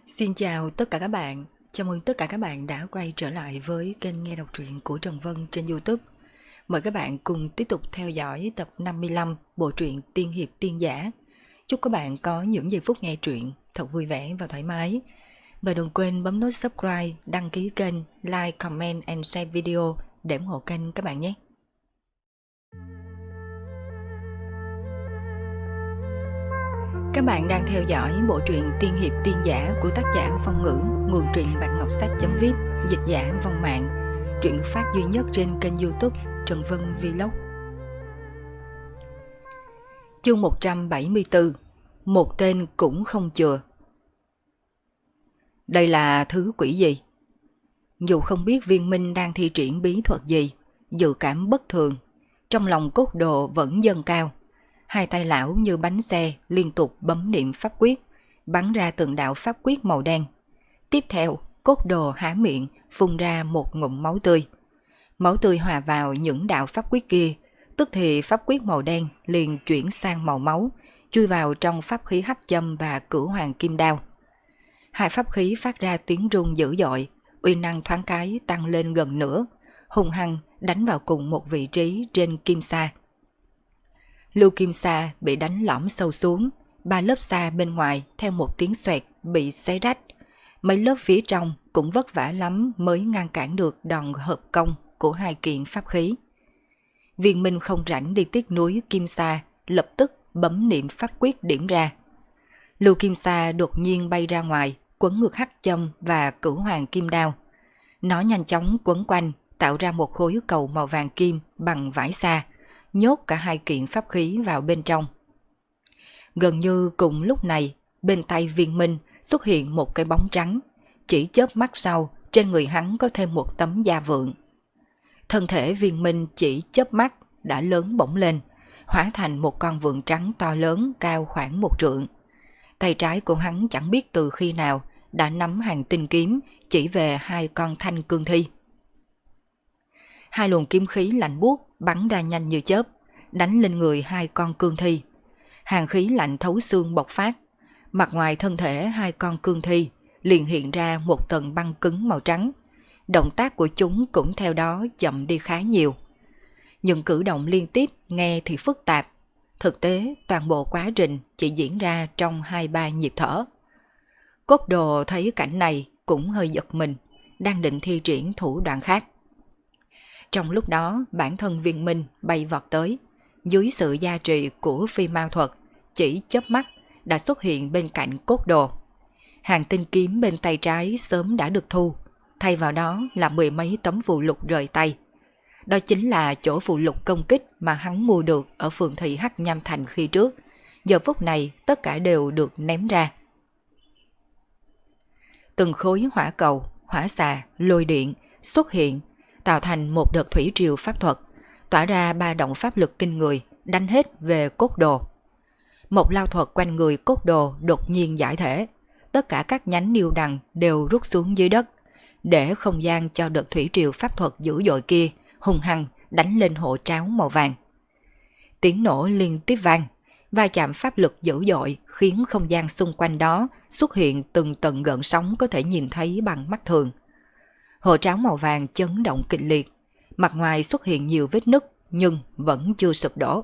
Xin chào tất cả các bạn, chào mừng tất cả các bạn đã quay trở lại với kênh nghe đọc truyện của Trần Vân trên YouTube. Mời các bạn cùng tiếp tục theo dõi tập 55 bộ truyện Tiên Hiệp Tiên Giả. Chúc các bạn có những giây phút nghe truyện thật vui vẻ và thoải mái. Và đừng quên bấm nút subscribe, đăng ký kênh, like, comment and share video để ủng hộ kênh các bạn nhé. Các bạn đang theo dõi bộ truyện Tiên Hiệp Tiên Giả của tác giả Phong Ngữ, nguồn truyện Bạch Ngọc Sách.vip, dịch giả Vong Mạng, truyện phát duy nhất trên kênh YouTube Trần Vân Vlog. Chương 174, một tên cũng không chừa. Đây là thứ quỷ gì? Dù không biết Viên Minh đang thi triển bí thuật gì, dự cảm bất thường, trong lòng cốt đồ vẫn dâng cao. Hai tay lão như bánh xe liên tục bấm niệm pháp quyết, bắn ra từng đạo pháp quyết màu đen. Tiếp theo, cốt đồ há miệng phun ra một ngụm máu tươi. Máu tươi hòa vào những đạo pháp quyết kia, tức thì pháp quyết màu đen liền chuyển sang màu máu, chui vào trong pháp khí hắc châm và cửu hoàng kim đao. Hai pháp khí phát ra tiếng rung dữ dội, uy năng thoáng cái tăng lên gần nửa, hung hăng đánh vào cùng một vị trí trên kim sa. Lưu kim sa bị đánh lõm sâu xuống, ba lớp sa bên ngoài theo một tiếng xoẹt bị xé rách. Mấy lớp phía trong cũng vất vả lắm mới ngăn cản được đòn hợp công của hai kiện pháp khí. Viên Minh không rảnh đi tiếc núi kim sa, lập tức bấm niệm pháp quyết điểm ra. Lưu kim sa đột nhiên bay ra ngoài, quấn ngược hắc châm và cửu hoàng kim đao. Nó nhanh chóng quấn quanh, tạo ra một khối cầu màu vàng kim bằng vải sa, nhốt cả hai kiện pháp khí vào bên trong. Gần như cùng lúc này, bên tay Viên Minh xuất hiện một cái bóng trắng, chỉ chớp mắt sau, trên người hắn có thêm một tấm da vượn. Thân thể Viên Minh chỉ chớp mắt đã lớn bổng lên, hóa thành một con vượn trắng to lớn cao khoảng 1 trượng. Tay trái của hắn chẳng biết từ khi nào đã nắm hàng tinh kiếm chỉ về hai con thanh cương thi. Hai luồng kiếm khí lạnh buốt bắn ra nhanh như chớp, đánh lên người hai con cương thi. Hàn khí lạnh thấu xương bộc phát, mặt ngoài thân thể hai con cương thi liền hiện ra một tầng băng cứng màu trắng. Động tác của chúng cũng theo đó chậm đi khá nhiều. Những cử động liên tiếp nghe thì phức tạp, thực tế toàn bộ quá trình chỉ diễn ra trong 2-3 nhịp thở. Cốt đồ thấy cảnh này cũng hơi giật mình, đang định thi triển thủ đoạn khác. Trong lúc đó, bản thân Viên Minh bay vọt tới, dưới sự gia trì của phi mao thuật, chỉ chớp mắt đã xuất hiện bên cạnh cốt đồ. Hàng tinh kiếm bên tay trái sớm đã được thu, thay vào đó là 10 mấy tấm phù lục rời tay. Đó chính là chỗ phù lục công kích mà hắn mua được ở phường thị Hắc Nham Thành khi trước. Giờ phút này tất cả đều được ném ra. Từng khối hỏa cầu, hỏa xà, lôi điện xuất hiện, tạo thành một đợt thủy triều pháp thuật, tỏa ra ba động pháp lực kinh người, đánh hết về cốt đồ. Một lao thuật quanh người cốt đồ đột nhiên giải thể, tất cả các nhánh niêu đằng đều rút xuống dưới đất, để không gian cho đợt thủy triều pháp thuật dữ dội kia hung hăng đánh lên hộ tráo màu vàng. Tiếng nổ liên tiếp vang, va chạm pháp lực dữ dội khiến không gian xung quanh đó xuất hiện từng tầng gợn sóng có thể nhìn thấy bằng mắt thường. Hộ tráo màu vàng chấn động kịch liệt, mặt ngoài xuất hiện nhiều vết nứt nhưng vẫn chưa sụp đổ.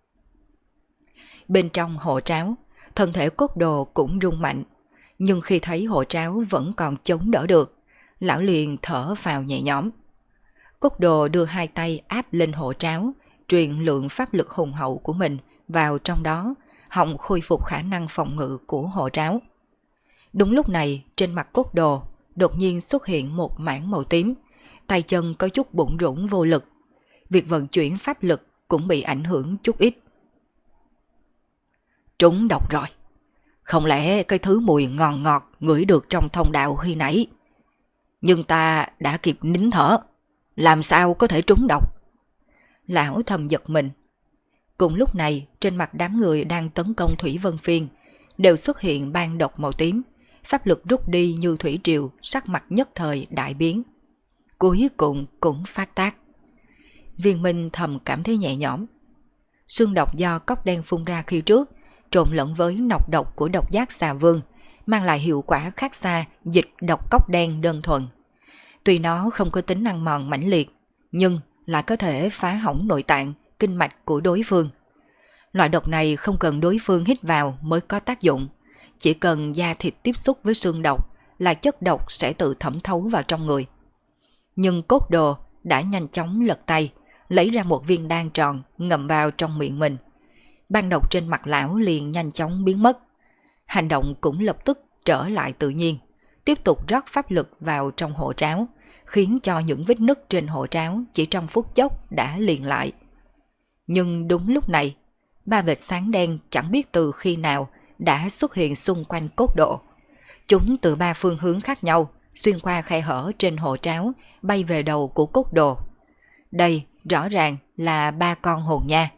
Bên trong hộ tráo, thân thể cốt đồ cũng rung mạnh, nhưng khi thấy hộ tráo vẫn còn chống đỡ được, lão liền thở phào nhẹ nhõm. Cốt đồ đưa hai tay áp lên hộ tráo, truyền lượng pháp lực hùng hậu của mình vào trong đó, hòng khôi phục khả năng phòng ngự của hộ tráo. Đúng lúc này, trên mặt cốt đồ đột nhiên xuất hiện một mảng màu tím, tay chân có chút bủn rủn vô lực. Việc vận chuyển pháp lực cũng bị ảnh hưởng chút ít. Trúng độc rồi. Không lẽ cái thứ mùi ngon ngọt ngửi được trong thông đạo khi nãy? Nhưng ta đã kịp nín thở, làm sao có thể trúng độc? Lão thầm giật mình. Cùng lúc này, trên mặt đám người đang tấn công Thủy Vân Phiên đều xuất hiện ban độc màu tím, pháp lực rút đi như thủy triều, sắc mặt nhất thời đại biến. Cuối cùng cũng phát tác. Viên Minh thầm cảm thấy nhẹ nhõm. Xương độc do cốc đen phun ra khi trước trộn lẫn với nọc độc của độc giác xà vương, mang lại hiệu quả khác xa dịch độc cốc đen đơn thuần. Tuy nó không có tính ăn mòn mãnh liệt, nhưng lại có thể phá hỏng nội tạng, kinh mạch của đối phương. Loại độc này không cần đối phương hít vào mới có tác dụng, chỉ cần da thịt tiếp xúc với xương độc là chất độc sẽ tự thẩm thấu vào trong người. Nhưng cốt đồ đã nhanh chóng lật tay, lấy ra một viên đan tròn ngậm vào trong miệng mình. Ban độc trên mặt lão liền nhanh chóng biến mất. Hành động cũng lập tức trở lại tự nhiên, tiếp tục rót pháp lực vào trong hộ tráo, khiến cho những vết nứt trên hộ tráo chỉ trong phút chốc đã liền lại. Nhưng đúng lúc này, ba vệt sáng đen chẳng biết từ khi nào đã xuất hiện xung quanh cốt độ. Chúng từ ba phương hướng khác nhau, xuyên qua khe hở trên hộ tráo, bay về đầu của cốt đồ. Đây rõ ràng là ba con hồn nha.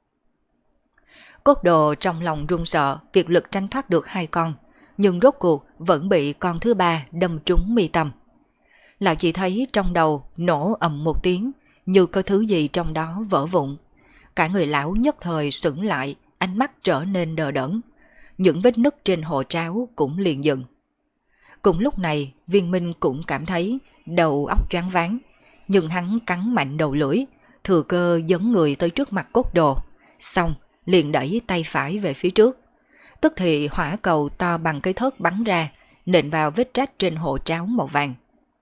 Cốt đồ trong lòng run sợ, kiệt lực tránh thoát được hai con, nhưng rốt cuộc vẫn bị con thứ ba đâm trúng mi tâm. Lão chỉ thấy trong đầu nổ ầm một tiếng, như có thứ gì trong đó vỡ vụn. Cả người lão nhất thời sững lại, ánh mắt trở nên đờ đẫn. Những vết nứt trên hộ tráo cũng liền dừng. Cùng lúc này, Viên Minh cũng cảm thấy đầu óc choáng váng, nhưng hắn cắn mạnh đầu lưỡi, thừa cơ dẫn người tới trước mặt cốt đồ, xong liền đẩy tay phải về phía trước. Tức thì hỏa cầu to bằng cái thớt bắn ra, nện vào vết rách trên hộ tráo màu vàng.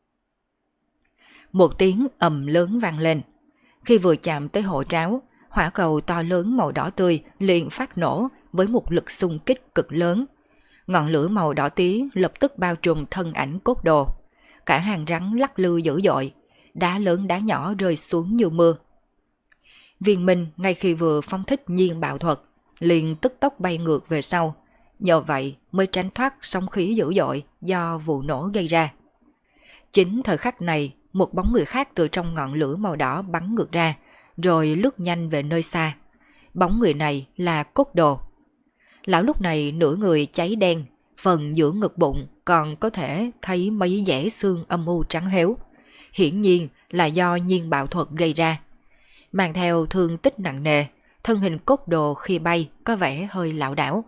Một tiếng ầm lớn vang lên. Khi vừa chạm tới hộ tráo, hỏa cầu to lớn màu đỏ tươi liền phát nổ với một lực xung kích cực lớn. Ngọn lửa màu đỏ tía lập tức bao trùm thân ảnh cốt đồ. Cả hàng rắn lắc lư dữ dội, đá lớn đá nhỏ rơi xuống như mưa. Viên Minh ngay khi vừa phóng thích nhiên bạo thuật, liền tức tốc bay ngược về sau, nhờ vậy mới tránh thoát sóng khí dữ dội do vụ nổ gây ra. Chính thời khắc này, một bóng người khác từ trong ngọn lửa màu đỏ bắn ngược ra, rồi lướt nhanh về nơi xa. Bóng người này là cốt đồ. Lão lúc này nửa người cháy đen, phần giữa ngực bụng còn có thể thấy mấy dẻ xương âm u trắng héo. Hiển nhiên là do nhiên bạo thuật gây ra. Mang theo thương tích nặng nề, thân hình cốt đồ khi bay có vẻ hơi lảo đảo.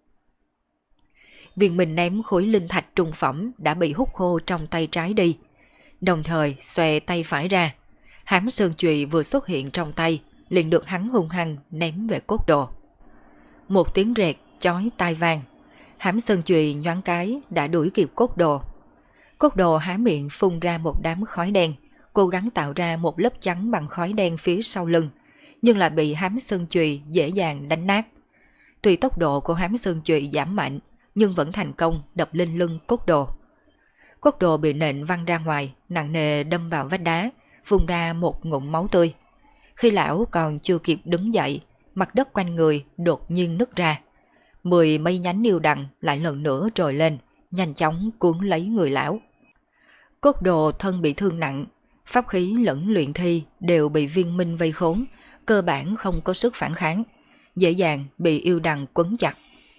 Viên Minh ném khối linh thạch trung phẩm đã bị hút khô trong tay trái đi, đồng thời xòe tay phải ra. Hám sơn chùy vừa xuất hiện trong tay, liền được hắn hung hăng ném về cốt đồ. Một tiếng rẹt chói tai vang, hám sơn chùy nhoáng cái đã đuổi kịp cốt đồ. Cốt đồ há miệng phun ra một đám khói đen, cố gắng tạo ra một lớp chắn bằng khói đen phía sau lưng, nhưng lại bị hám sơn chùy dễ dàng đánh nát. Tuy tốc độ của hám sơn chùy giảm mạnh, nhưng vẫn thành công đập lên lưng cốt đồ. Cốt đồ bị nện văng ra ngoài, nặng nề đâm vào vách đá, phun ra một ngụm máu tươi. Khi lão còn chưa kịp đứng dậy, mặt đất quanh người đột nhiên nứt ra. 10 mây nhánh niêu đằng lại lần nữa trồi lên, nhanh chóng cuốn lấy người lão. Cốt đồ thân bị thương nặng, pháp khí lẫn luyện thi đều bị Viên Minh vây khốn, cơ bản không có sức phản kháng, dễ dàng bị yêu đằng quấn chặt.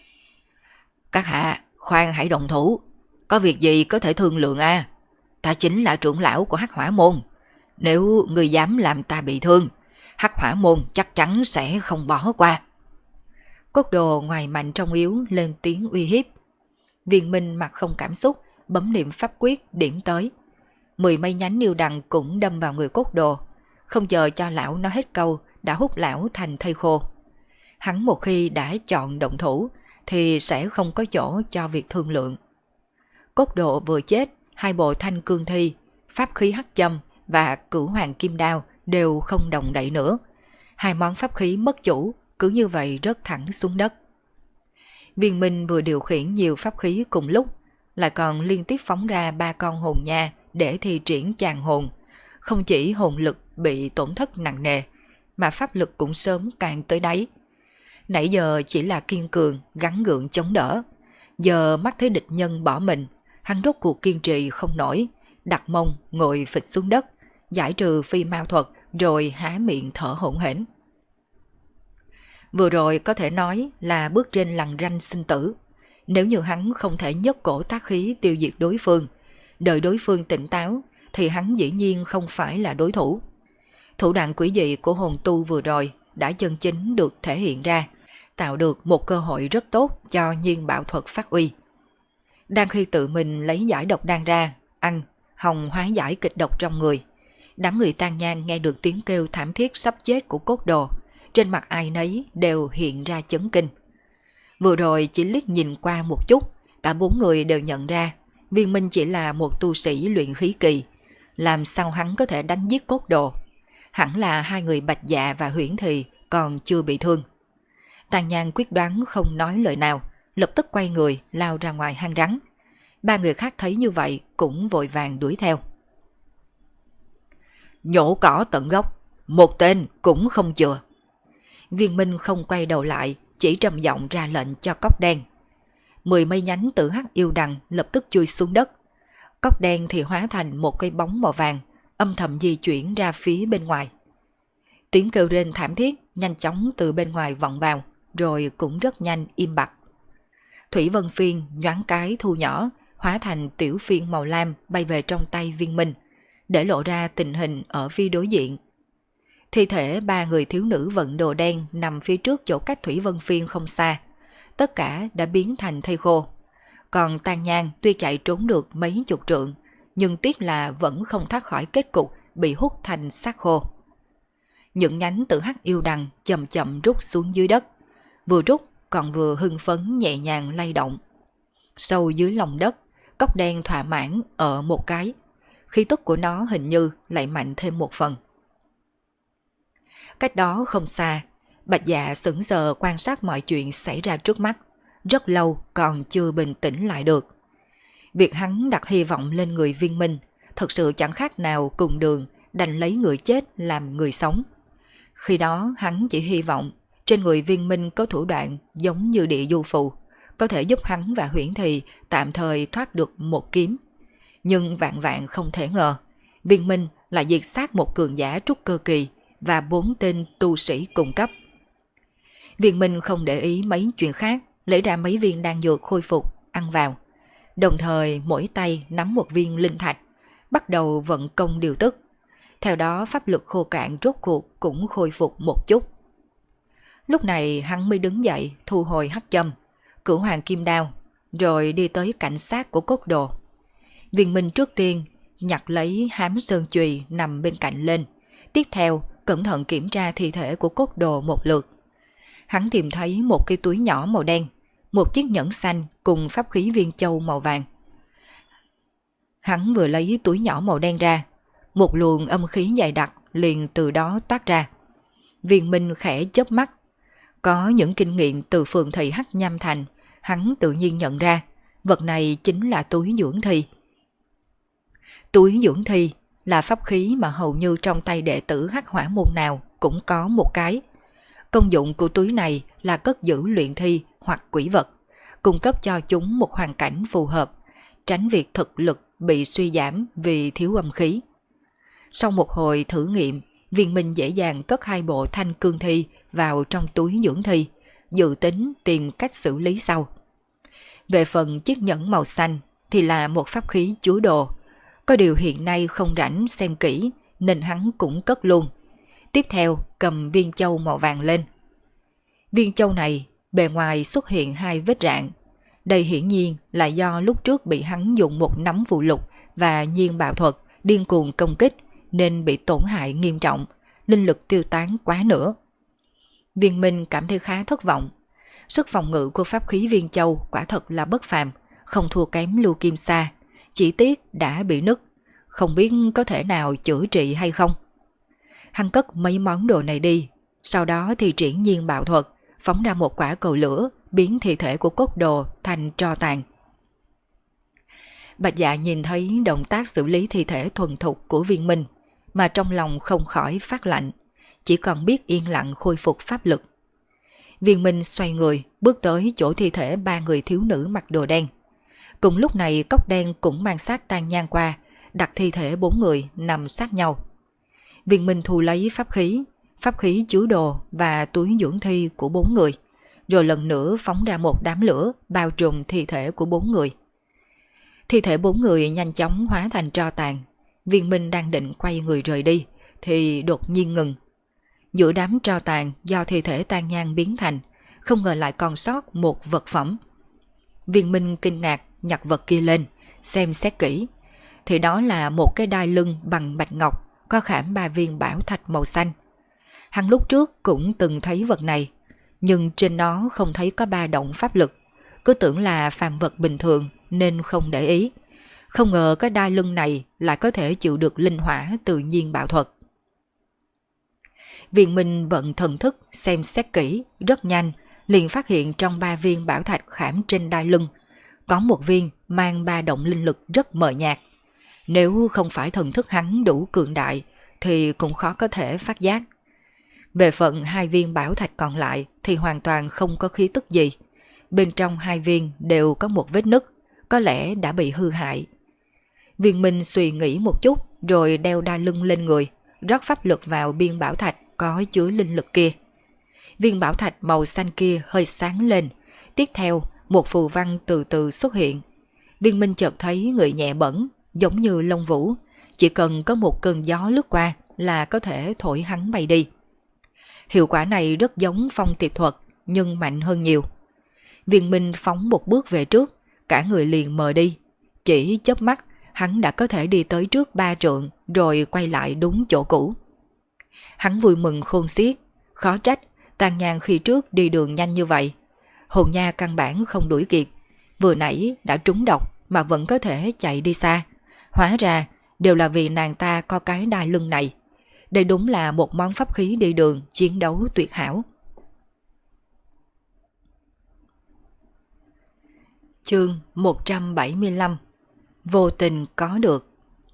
Các hạ, khoan hãy động thủ, có việc gì có thể thương lượng a? Ta chính là trưởng lão của Hắc Hỏa Môn, nếu người dám làm ta bị thương, Hắc Hỏa Môn chắc chắn sẽ không bỏ qua. Cốt đồ ngoài mạnh trong yếu lên tiếng uy hiếp. Viên Minh mặt không cảm xúc, bấm niệm pháp quyết điểm tới. 10 mây nhánh niêu đằng cũng đâm vào người cốt đồ, không chờ cho lão nói hết câu đã hút lão thành thây khô. Hắn một khi đã chọn động thủ thì sẽ không có chỗ cho việc thương lượng. Cốt đồ vừa chết, hai bộ thanh cương thi, pháp khí hắc châm và cửu hoàng kim đao đều không động đậy nữa. Hai món pháp khí mất chủ, cứ như vậy rớt thẳng xuống đất. Viên Minh vừa điều khiển nhiều pháp khí cùng lúc, lại còn liên tiếp phóng ra 3 con hồn nha để thi triển tràn hồn. Không chỉ hồn lực bị tổn thất nặng nề, mà pháp lực cũng sớm càng tới đáy. Nãy giờ chỉ là kiên cường, gắng gượng chống đỡ. Giờ mắt thấy địch nhân bỏ mình, hắn rốt cuộc kiên trì không nổi, đặt mông ngồi phịch xuống đất, giải trừ phi mao thuật rồi há miệng thở hổn hển. Vừa rồi có thể nói là bước trên lằn ranh sinh tử. Nếu như hắn không thể nhấc cổ tác khí tiêu diệt đối phương, đợi đối phương tỉnh táo, thì hắn dĩ nhiên không phải là đối thủ. Thủ đoạn quỷ dị của hồn tu vừa rồi đã chân chính được thể hiện ra, tạo được một cơ hội rất tốt cho nhiên bạo thuật phát uy. Đang khi tự mình lấy giải độc đan ra, ăn, hòng hóa giải kịch độc trong người. Đám người tang nhang nghe được tiếng kêu thảm thiết sắp chết của cốt đồ, trên mặt ai nấy đều hiện ra chấn kinh. Vừa rồi chỉ liếc nhìn qua một chút, cả 4 người đều nhận ra Viên Minh chỉ là một tu sĩ luyện khí kỳ, làm sao hắn có thể đánh giết cốt đồ. Hẳn là 2 người Bạch Dạ và Huyễn Thì còn chưa bị thương. Tàn Nhang quyết đoán không nói lời nào, lập tức quay người lao ra ngoài hang rắn. 3 người khác thấy như vậy cũng vội vàng đuổi theo. Nhổ cỏ tận gốc, một tên cũng không chừa. Viên Minh không quay đầu lại, chỉ trầm giọng ra lệnh cho cốc đen. 10 mây nhánh tử hắc yêu đằng lập tức chui xuống đất. Cốc đen thì hóa thành một cây bóng màu vàng, âm thầm di chuyển ra phía bên ngoài. Tiếng kêu rên thảm thiết nhanh chóng từ bên ngoài vọng vào, rồi cũng rất nhanh im bặt. Thủy Vân Phiên nhoáng cái thu nhỏ, hóa thành tiểu phiên màu lam bay về trong tay Viên Minh, để lộ ra tình hình ở phía đối diện. Thi thể 3 người thiếu nữ vận đồ đen nằm phía trước chỗ cách Thủy Vân Phiên không xa. Tất cả đã biến thành thây khô. Còn Tang Nhang tuy chạy trốn được mấy chục trượng, nhưng tiếc là vẫn không thoát khỏi kết cục bị hút thành xác khô. Những nhánh tử hắc yêu đằng chậm chậm rút xuống dưới đất, vừa rút còn vừa hưng phấn nhẹ nhàng lay động. Sâu dưới lòng đất, cốc đen thỏa mãn ở một cái, khí tức của nó hình như lại mạnh thêm một phần. Cách đó không xa, Bạch Dạ sững sờ quan sát mọi chuyện xảy ra trước mắt, rất lâu còn chưa bình tĩnh lại được. Việc hắn đặt hy vọng lên người Viên Minh thật sự chẳng khác nào cùng đường đành lấy người chết làm người sống. Khi đó hắn chỉ hy vọng trên người Viên Minh có thủ đoạn giống như địa du phù, có thể giúp hắn và Huyễn Thì tạm thời thoát được một kiếm. Nhưng vạn vạn không thể ngờ, Viên Minh lại diệt sát một cường giả trúc cơ kỳ và 4 tên tu sĩ cùng cấp. Viên Minh không để ý mấy chuyện khác, lấy ra mấy viên đan dược khôi phục, ăn vào. Đồng thời mỗi tay nắm một viên linh thạch, bắt đầu vận công điều tức. Theo đó pháp lực khô cạn rốt cuộc cũng khôi phục một chút. Lúc này hắn mới đứng dậy thu hồi hắc châm, cửu hoàng kim đao, rồi đi tới cảnh sát của cốt đồ. Viên Minh trước tiên nhặt lấy hám sơn chùy nằm bên cạnh lên, tiếp theo cẩn thận kiểm tra thi thể của cốt đồ một lượt. Hắn tìm thấy một cái túi nhỏ màu đen, một chiếc nhẫn xanh cùng pháp khí viên châu màu vàng. Hắn vừa lấy túi nhỏ màu đen ra, một luồng âm khí dày đặc liền từ đó toát ra. Viên Minh khẽ chớp mắt. Có những kinh nghiệm từ phường thị Hắc Nham Thành, hắn tự nhiên nhận ra vật này chính là túi dưỡng thi. Túi dưỡng thi là pháp khí mà hầu như trong tay đệ tử Hắc Hỏa môn nào cũng có một cái. Công dụng của túi này là cất giữ luyện thi hoặc quỷ vật, cung cấp cho chúng một hoàn cảnh phù hợp, tránh việc thực lực bị suy giảm vì thiếu âm khí. Sau một hồi thử nghiệm, Viên Minh dễ dàng cất 2 bộ thanh cương thi vào trong túi dưỡng thi, dự tính tìm cách xử lý sau. Về phần chiếc nhẫn màu xanh thì là một pháp khí chứa đồ, có điều hiện nay không rảnh xem kỹ nên hắn cũng cất luôn. Tiếp theo cầm viên châu màu vàng lên. Viên châu này bề ngoài xuất hiện 2 vết rạn. Đây hiển nhiên là do lúc trước bị hắn dùng một nắm phù lục và nhiên bạo thuật điên cuồng công kích nên bị tổn hại nghiêm trọng, linh lực tiêu tán quá nữa. Viên Minh cảm thấy khá thất vọng. Sức phòng ngự của pháp khí viên châu quả thật là bất phàm, không thua kém Lưu Kim Sa, chỉ tiếc đã bị nứt, không biết có thể nào chữa trị hay không. Hắn cất mấy món đồ này đi, sau đó thì triển nhiên bạo thuật, phóng ra một quả cầu lửa, biến thi thể của cốt đồ thành tro tàn. Bạch Dạ nhìn thấy động tác xử lý thi thể thuần thục của Viên Minh, mà trong lòng không khỏi phát lạnh, chỉ còn biết yên lặng khôi phục pháp lực. Viên Minh xoay người, bước tới chỗ thi thể 3 người thiếu nữ mặc đồ đen. Cùng lúc này cốc đen cũng mang xác Tang Nhang qua, đặt thi thể 4 người nằm sát nhau. Viên Minh thu lấy pháp khí chứa đồ và túi dưỡng thi của 4 người, rồi lần nữa phóng ra một đám lửa bao trùm thi thể của 4 người. Thi thể 4 người nhanh chóng hóa thành tro tàn. Viên Minh đang định quay người rời đi thì đột nhiên ngừng. Giữa đám tro tàn do thi thể Tang Nhang biến thành, không ngờ lại còn sót một vật phẩm. Viên Minh kinh ngạc nhặt vật kia lên, xem xét kỹ. Thì đó là một cái đai lưng bằng bạch ngọc, có khảm 3 viên bảo thạch màu xanh. Hắn lúc trước cũng từng thấy vật này, nhưng trên nó không thấy có ba động pháp lực, cứ tưởng là phàm vật bình thường nên không để ý. Không ngờ cái đai lưng này lại có thể chịu được linh hỏa tự nhiên bảo thuật. Viên Minh vận thần thức xem xét kỹ, rất nhanh, liền phát hiện trong 3 viên bảo thạch khảm trên đai lưng, có một viên mang ba động linh lực rất mờ nhạt. Nếu không phải thần thức hắn đủ cường đại, thì cũng khó có thể phát giác. Về phần 2 viên bảo thạch còn lại thì hoàn toàn không có khí tức gì. Bên trong 2 viên đều có một vết nứt, có lẽ đã bị hư hại. Viên Minh suy nghĩ một chút rồi đeo đai lưng lên người, rót pháp lực vào viên bảo thạch có chứa linh lực kia. Viên bảo thạch màu xanh kia hơi sáng lên, tiếp theo một phù văn từ từ xuất hiện. Viên Minh chợt thấy người nhẹ bẫng, giống như lông vũ, chỉ cần có một cơn gió lướt qua là có thể thổi hắn bay đi. Hiệu quả này rất giống phong tiệp thuật, nhưng mạnh hơn nhiều. Viên Minh phóng một bước về trước, cả người liền mờ đi. Chỉ chớp mắt, hắn đã có thể đi tới trước 3 trượng, rồi quay lại đúng chỗ cũ. Hắn vui mừng khôn xiết, khó trách Tàn Nhàn khi trước đi đường nhanh như vậy. Hồn Nha căn bản không đuổi kịp, vừa nãy đã trúng độc mà vẫn có thể chạy đi xa. Hóa ra đều là vì nàng ta có cái đai lưng này. Đây đúng là một món pháp khí đi đường chiến đấu tuyệt hảo. Chương 175. Vô tình có được.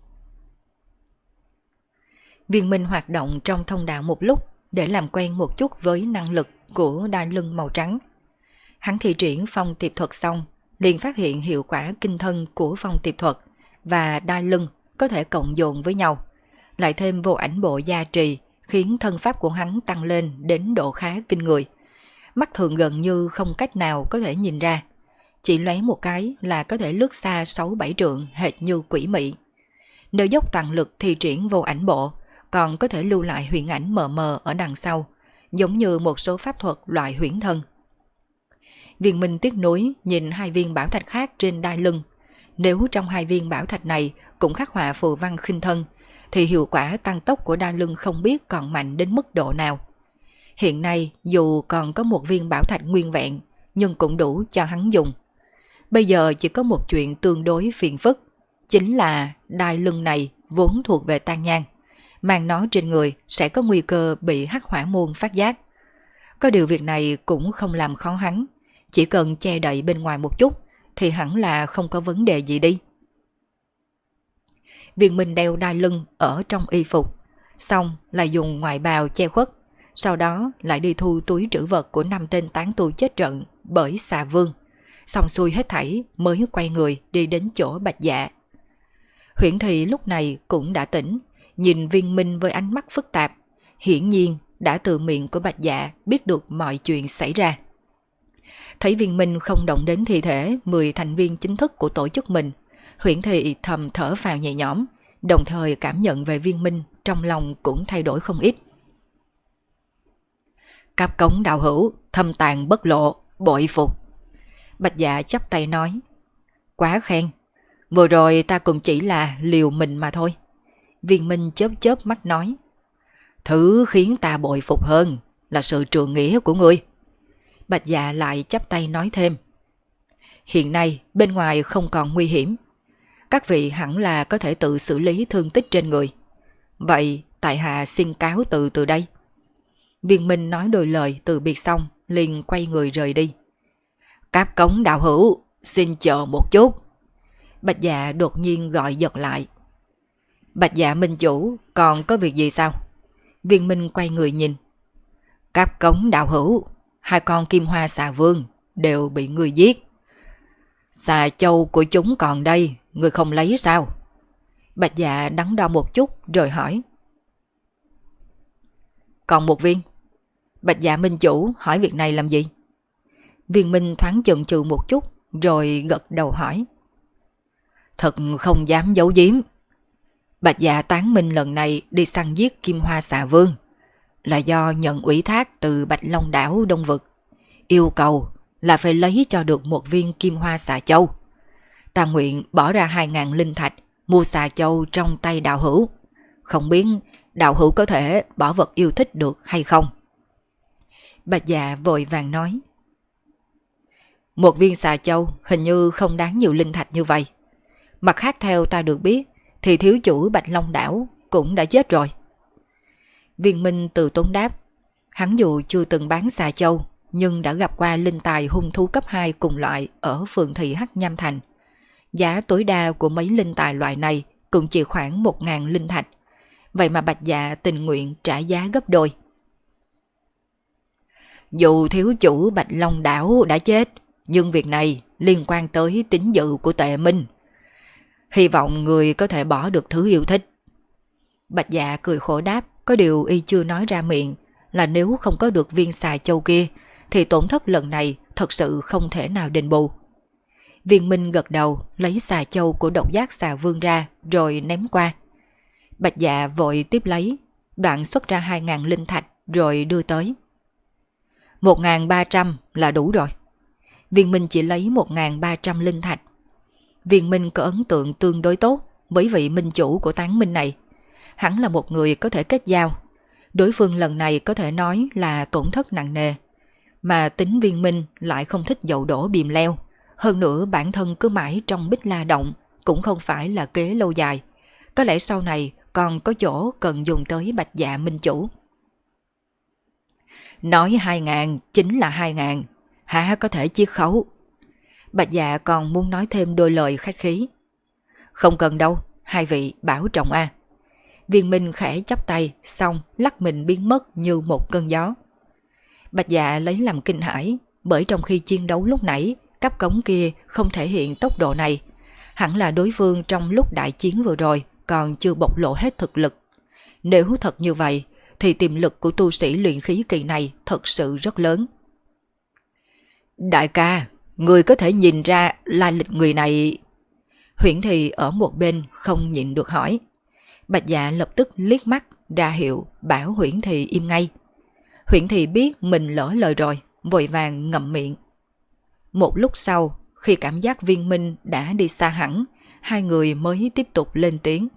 Viên Minh hoạt động trong thông đạo một lúc để làm quen một chút với năng lực của đai lưng màu trắng. Hắn thi triển phong tiệp thuật xong, liền phát hiện hiệu quả kinh thân của phong tiệp thuật và đai lưng có thể cộng dồn với nhau, lại thêm vô ảnh bộ gia trì khiến thân pháp của hắn tăng lên đến độ khá kinh người. Mắt thường gần như không cách nào có thể nhìn ra, chỉ lóe một cái là có thể lướt xa 6-7 trượng hệt như quỷ mị. Nếu dốc toàn lực thi triển vô ảnh bộ, còn có thể lưu lại huyền ảnh mờ mờ ở đằng sau, giống như một số pháp thuật loại huyễn thân. Viên Minh tiếc nuối nhìn 2 viên bảo thạch khác trên đai lưng. Nếu trong 2 viên bảo thạch này cũng khắc họa phù văn khinh thân, thì hiệu quả tăng tốc của đai lưng không biết còn mạnh đến mức độ nào. Hiện nay dù còn có một viên bảo thạch nguyên vẹn, nhưng cũng đủ cho hắn dùng. Bây giờ chỉ có một chuyện tương đối phiền phức, chính là đai lưng này vốn thuộc về Tàn Nhàn, mang nó trên người sẽ có nguy cơ bị hắc hỏa môn phát giác. Có điều việc này cũng không làm khó hắn, chỉ cần che đậy bên ngoài một chút thì hẳn là không có vấn đề gì đi. Viên Minh đeo đai lưng ở trong y phục, xong lại dùng ngoại bào che khuất, sau đó lại đi thu túi trữ vật của 5 tên tán tu chết trận bởi xà vương. Xong xuôi hết thảy mới quay người đi đến chỗ Bạch Dạ. Huyễn Thị lúc này cũng đã tỉnh, nhìn Viên Minh với ánh mắt phức tạp, hiển nhiên đã từ miệng của Bạch Dạ biết được mọi chuyện xảy ra. Thấy Viên Minh không động đến thi thể 10 thành viên chính thức của tổ chức mình, Huyễn Thị thầm thở phào nhẹ nhõm, đồng thời cảm nhận về Viên Minh trong lòng cũng thay đổi không ít. Cáp cống đạo hữu, thâm tàng bất lộ, bội phục. Bạch Dạ chắp tay nói. Quá khen, vừa rồi ta cũng chỉ là liều mình mà thôi. Viên Minh chớp chớp mắt nói. Thứ khiến ta bội phục hơn là sự trượng nghĩa của ngươi. Bạch Dạ lại chắp tay nói thêm. Hiện nay bên ngoài không còn nguy hiểm, các vị hẳn là có thể tự xử lý thương tích trên người. Vậy tại hạ xin cáo từ đây. Viên Minh nói đôi lời từ biệt xong liền quay người rời đi. Cáp cống đạo hữu, xin chờ một chút. Bạch Dạ đột nhiên gọi giật lại. Bạch Dạ minh chủ, còn có việc gì sao? Viên Minh quay người nhìn. Cáp cống đạo hữu, 2 con kim hoa xà vương đều bị người giết. Xà châu của chúng còn đây, người không lấy sao? Bạch Dạ đắn đo một chút rồi hỏi. Còn một viên. Bạch Dạ minh chủ hỏi việc này làm gì? Viên Minh thoáng chần chừ một chút rồi gật đầu hỏi. Thật không dám giấu giếm. Bạch Dạ tán minh lần này đi săn giết kim hoa xà vương là do nhận ủy thác từ Bạch Long đảo Đông Vực, yêu cầu là phải lấy cho được một viên kim hoa xà châu. ta nguyện bỏ ra 2.000 linh thạch mua xà châu trong tay đạo hữu. Không biết đạo hữu có thể bỏ vật yêu thích được hay không? Bạch Dạ vội vàng nói. Một viên xà châu hình như không đáng nhiều linh thạch như vậy. Mặt khác theo ta được biết thì thiếu chủ Bạch Long đảo cũng đã chết rồi. Viên Minh từ tốn đáp. Hắn dù chưa từng bán xà châu nhưng đã gặp qua linh tài hung thú cấp 2 cùng loại ở phường thị Hắc Nham Thành. Giá tối đa của mấy linh tài loại này cũng chỉ khoảng 1.000 linh thạch. Vậy mà Bạch Dạ tình nguyện trả giá gấp đôi. Dù thiếu chủ Bạch Long đảo đã chết, nhưng việc này liên quan tới tín dự của Tệ Minh. Hy vọng người có thể bỏ được thứ yêu thích. Bạch Dạ cười khổ đáp, có điều y chưa nói ra miệng là nếu không có được viên xà châu kia thì tổn thất lần này thật sự không thể nào đền bù. Viên Minh gật đầu lấy xà châu của Độc Giác Xà Vương ra rồi ném qua. Bạch Dạ vội tiếp lấy, đoạn xuất ra 2.000 linh thạch rồi đưa tới. 1.300 là đủ rồi. Viên Minh chỉ lấy 1.300 linh thạch. Viên Minh có ấn tượng tương đối tốt với vị minh chủ của Tán Minh này. Hắn là một người có thể kết giao. Đối phương lần này có thể nói là tổn thất nặng nề. Mà tính Viên Minh lại không thích dậu đổ bìm leo. Hơn nữa bản thân cứ mãi trong Bích La Động cũng không phải là kế lâu dài. Có lẽ sau này còn có chỗ cần dùng tới Bạch Dạ minh chủ. Nói 2.000 chính là 2.000, há có thể chiết khấu. Bạch Dạ còn muốn nói thêm đôi lời khách khí. Không cần đâu, hai vị bảo trọng a. Viên Minh khẽ chắp tay xong lắc mình biến mất như một cơn gió. Bạch Dạ lấy làm kinh hãi, bởi trong khi chiến đấu lúc nãy cấp cống kia không thể hiện tốc độ này. Hẳn là đối phương trong lúc đại chiến vừa rồi còn chưa bộc lộ hết thực lực. Nếu thật như vậy thì tiềm lực của tu sĩ luyện khí kỳ này thật sự rất lớn. Đại ca, người có thể nhìn ra lai lịch người này. Huyễn Thì ở một bên không nhịn được hỏi. Bạch Dạ lập tức liếc mắt ra hiệu bảo Huyễn Thì im ngay. Huyễn Thì biết mình lỡ lời rồi, vội vàng ngậm miệng. Một lúc sau, khi cảm giác Viên Minh đã đi xa hẳn, hai người mới tiếp tục lên tiếng.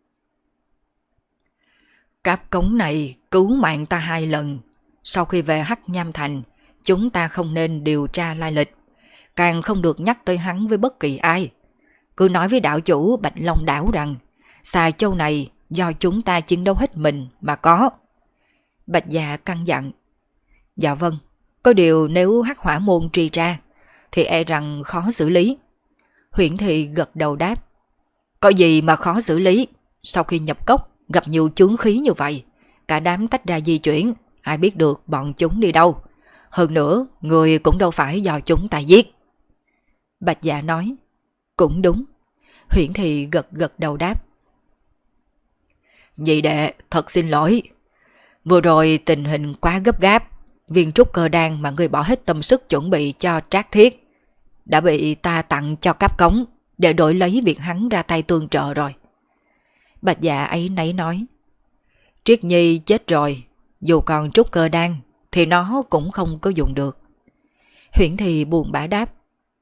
Cáp cống này cứu mạng ta 2 lần. Sau khi về Hắc Nham Thành, chúng ta không nên điều tra lai lịch, càng không được nhắc tới hắn với bất kỳ ai. Cứ nói với đạo chủ Bạch Long đảo rằng xà châu này do chúng ta chiến đấu hết mình mà có. Bạch Dạ căn dặn. Dạ vâng, có điều nếu Hắc Hỏa môn truy ra thì e rằng khó xử lý. Huyễn Thị gật đầu đáp. Có gì mà khó xử lý, sau khi nhập cốc gặp nhiều chướng khí như vậy, cả đám tách ra di chuyển, ai biết được bọn chúng đi đâu. Hơn nữa, người cũng đâu phải do chúng ta giết. Bạch Dạ nói. Cũng đúng. Huyễn Thị gật gật đầu đáp. Nhị đệ, thật xin lỗi. Vừa rồi tình hình quá gấp gáp, viên trúc cơ đan mà người bỏ hết tâm sức chuẩn bị cho Trác Thiết đã bị ta tặng cho Cáp Cống để đổi lấy việc hắn ra tay tương trợ rồi. Bạch Dạ ấy nấy nói. Triết Nhi chết rồi, dù còn trúc cơ đan thì nó cũng không có dùng được. Huyễn Thì buồn bã đáp.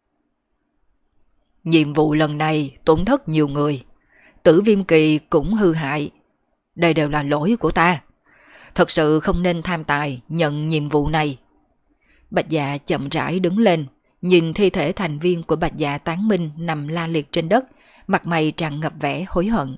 Nhiệm vụ lần này tổn thất nhiều người, Tử Viêm Kỳ cũng hư hại. Đây đều là lỗi của ta. Thật sự không nên tham tài nhận nhiệm vụ này. Bạch Dạ chậm rãi đứng lên, nhìn thi thể thành viên của Bạch Dạ Tán Minh nằm la liệt trên đất, mặt mày tràn ngập vẻ hối hận.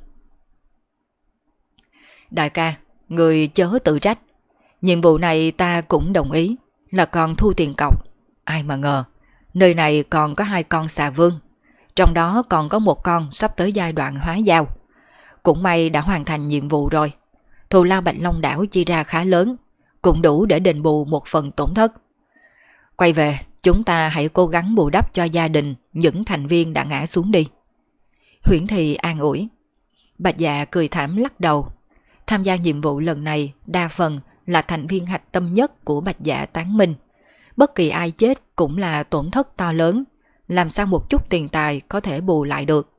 Đại ca, người chớ tự trách. Nhiệm vụ này ta cũng đồng ý, là còn thu tiền cọc. Ai mà ngờ, nơi này còn có 2 con xà vương, trong đó còn có một con sắp tới giai đoạn hóa giao. Cũng may đã hoàn thành nhiệm vụ rồi. Thù lao Bạch Long đảo chi ra khá lớn, cũng đủ để đền bù một phần tổn thất. Quay về, chúng ta hãy cố gắng bù đắp cho gia đình những thành viên đã ngã xuống đi. Huyễn Thì an ủi. Bạch Dạ cười thảm lắc đầu. Tham gia nhiệm vụ lần này đa phần là thành viên hạch tâm nhất của Bạch Dạ Tán Minh. Bất kỳ ai chết cũng là tổn thất to lớn, làm sao một chút tiền tài có thể bù lại được.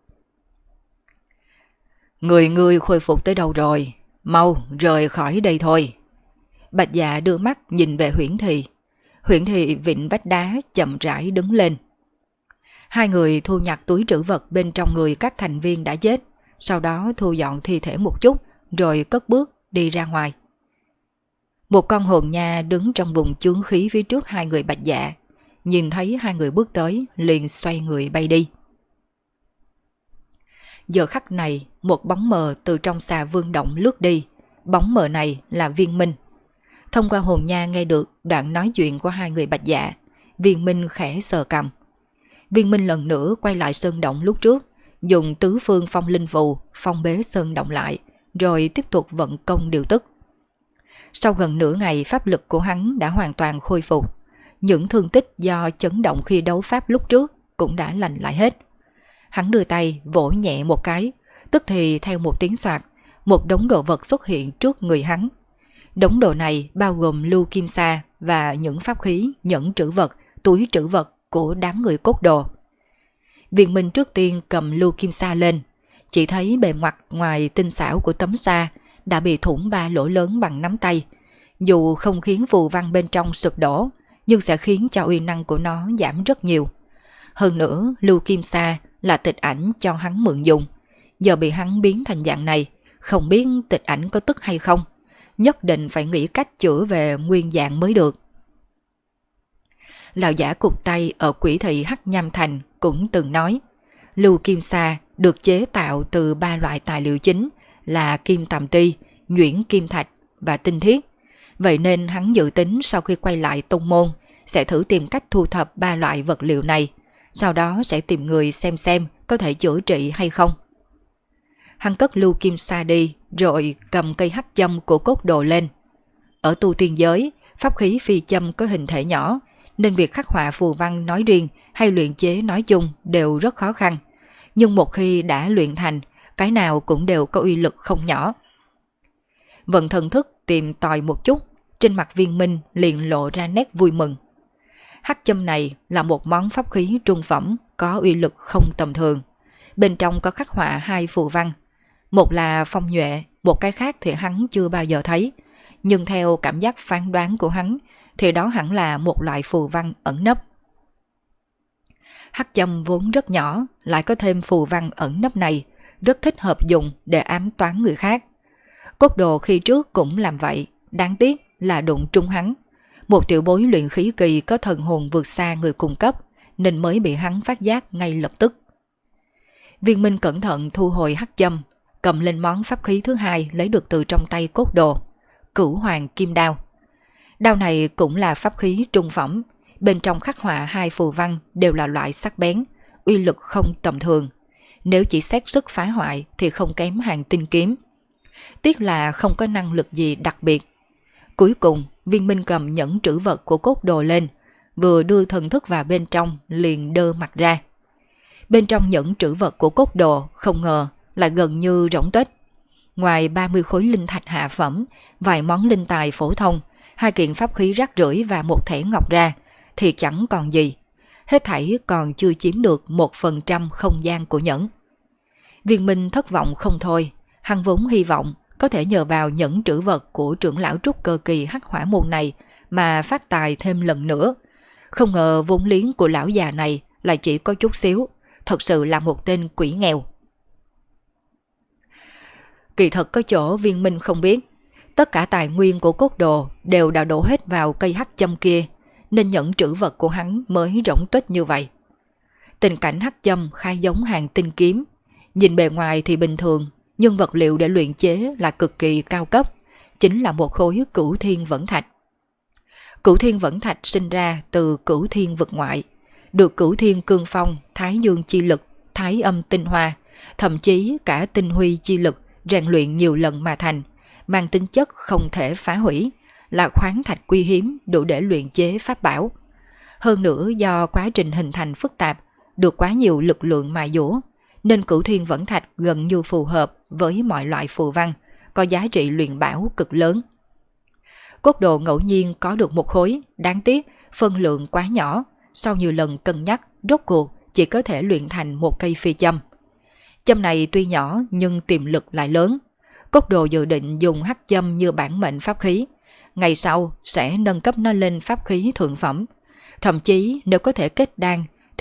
Người khôi phục tới đâu rồi? Mau rời khỏi đây thôi. Bạch Dạ đưa mắt nhìn về Huyễn Thì. Huyễn Thì vịn vách đá chậm rãi đứng lên. Hai người thu nhặt túi trữ vật bên trong người các thành viên đã chết, sau đó thu dọn thi thể một chút, rồi cất bước đi ra ngoài. Một con hồn nha đứng trong vùng chướng khí phía trước hai người Bạch Dạ, nhìn thấy hai người bước tới, liền xoay người bay đi. Giờ khắc này, một bóng mờ từ trong xà vương động lướt đi, bóng mờ này là Viên Minh. Thông qua hồn nha nghe được đoạn nói chuyện của hai người Bạch Dạ, Viên Minh khẽ sờ cằm. Viên Minh lần nữa quay lại sơn động lúc trước, dùng tứ phương phong linh phù phong bế sơn động lại, rồi tiếp tục vận công điều tức. Sau gần nửa ngày, pháp lực của hắn đã hoàn toàn khôi phục. Những thương tích do chấn động khi đấu pháp lúc trước cũng đã lành lại hết. Hắn đưa tay vỗ nhẹ một cái, tức thì theo một tiếng xoạt, một đống đồ vật xuất hiện trước người hắn. Đống đồ này bao gồm lưu kim sa và những pháp khí, nhẫn trữ vật, túi trữ vật của đám người cốt đồ. Viên Minh trước tiên cầm lưu kim sa lên, chỉ thấy bề mặt ngoài tinh xảo của tấm sa đã bị thủng 3 lỗ lớn bằng nắm tay. Dù không khiến phù văn bên trong sụp đổ, nhưng sẽ khiến cho uy năng của nó giảm rất nhiều. Hơn nữa, lưu kim sa là tịch ảnh cho hắn mượn dùng, giờ bị hắn biến thành dạng này, không biết tịch ảnh có tức hay không. Nhất định phải nghĩ cách chữa về nguyên dạng mới được. Lão giả cục tay ở Quỷ thị Hắc Nham Thành cũng từng nói, lưu kim sa được chế tạo từ 3 loại tài liệu chính là kim tàm ti, nhuyễn kim thạch và tinh thiết. Vậy nên hắn dự tính sau khi quay lại tông môn sẽ thử tìm cách thu thập 3 loại vật liệu này, sau đó sẽ tìm người xem có thể chữa trị hay không. Hắn cất lưu kim sa đi, rồi cầm cây hắc châm của cốt đồ lên. Ở tu tiên giới, pháp khí phi châm có hình thể nhỏ, nên việc khắc họa phù văn nói riêng hay luyện chế nói chung đều rất khó khăn. Nhưng một khi đã luyện thành, cái nào cũng đều có uy lực không nhỏ. Vận thần thức tìm tòi một chút, trên mặt Viên Minh liền lộ ra nét vui mừng. Hắc châm này là một món pháp khí trung phẩm có uy lực không tầm thường. Bên trong có khắc họa 2 phù văn. Một là phong nhuệ, một cái khác thì hắn chưa bao giờ thấy. Nhưng theo cảm giác phán đoán của hắn thì đó hẳn là một loại phù văn ẩn nấp. Hắc châm vốn rất nhỏ, lại có thêm phù văn ẩn nấp này, rất thích hợp dùng để ám toán người khác. Cốt đồ khi trước cũng làm vậy, đáng tiếc là đụng trúng hắn. Một tiểu bối luyện khí kỳ có thần hồn vượt xa người cùng cấp, nên mới bị hắn phát giác ngay lập tức. Viên Minh cẩn thận thu hồi hắc châm, cầm lên món pháp khí thứ hai lấy được từ trong tay cốt đồ, Cửu Hoàng Kim Đao. Đao này cũng là pháp khí trung phẩm, bên trong khắc họa 2 phù văn đều là loại sắc bén, uy lực không tầm thường. Nếu chỉ xét sức phá hoại thì không kém hàng tinh kiếm. Tiếc là không có năng lực gì đặc biệt. Cuối cùng, Viên Minh cầm nhẫn trữ vật của cốt đồ lên, vừa đưa thần thức vào bên trong liền đơ mặt ra. Bên trong nhẫn trữ vật của cốt đồ không ngờ lại gần như rỗng tuếch. Ngoài 30 khối linh thạch hạ phẩm, vài món linh tài phổ thông, 2 kiện pháp khí rác rưởi và một thẻ ngọc ra, thì chẳng còn gì. Hết thảy còn chưa chiếm được 1% không gian của nhẫn. Viên Minh thất vọng không thôi, hắn vốn hy vọng có thể nhờ vào nhẫn trữ vật của trưởng lão trúc cơ kỳ Hắc Hỏa môn này mà phát tài thêm lần nữa. Không ngờ vốn liếng của lão già này lại chỉ có chút xíu, thật sự là một tên quỷ nghèo. Kỳ thật có chỗ Viên Minh không biết, tất cả tài nguyên của cốt đồ đều đã đổ hết vào cây hắc châm kia, nên nhẫn trữ vật của hắn mới rỗng tuếch như vậy. Tình cảnh hắc châm khai giống hàng tinh kiếm, nhìn bề ngoài thì bình thường, nhưng vật liệu để luyện chế là cực kỳ cao cấp, chính là một khối cửu thiên vẫn thạch. Cửu thiên vẫn thạch sinh ra từ cửu thiên vực ngoại, được cửu thiên cương phong, thái dương chi lực, thái âm tinh hoa, thậm chí cả tinh huy chi lực rèn luyện nhiều lần mà thành, mang tính chất không thể phá hủy, là khoáng thạch quý hiếm đủ để luyện chế pháp bảo. Hơn nữa do quá trình hình thành phức tạp, được quá nhiều lực lượng mài dũa, nên cửu thiên vẫn thạch gần như phù hợp với mọi loại phù văn, có giá trị luyện bảo cực lớn. Cốt đồ ngẫu nhiên có được một khối, đáng tiếc phân lượng quá nhỏ, sau nhiều lần cân nhắc, rốt cuộc chỉ có thể luyện thành một cây phi châm. Châm này tuy nhỏ nhưng tiềm lực lại lớn. Cốt đồ dự định dùng hắc châm như bản mệnh pháp khí, ngày sau sẽ nâng cấp nó lên pháp khí thượng phẩm. Thậm chí nếu có thể kết đan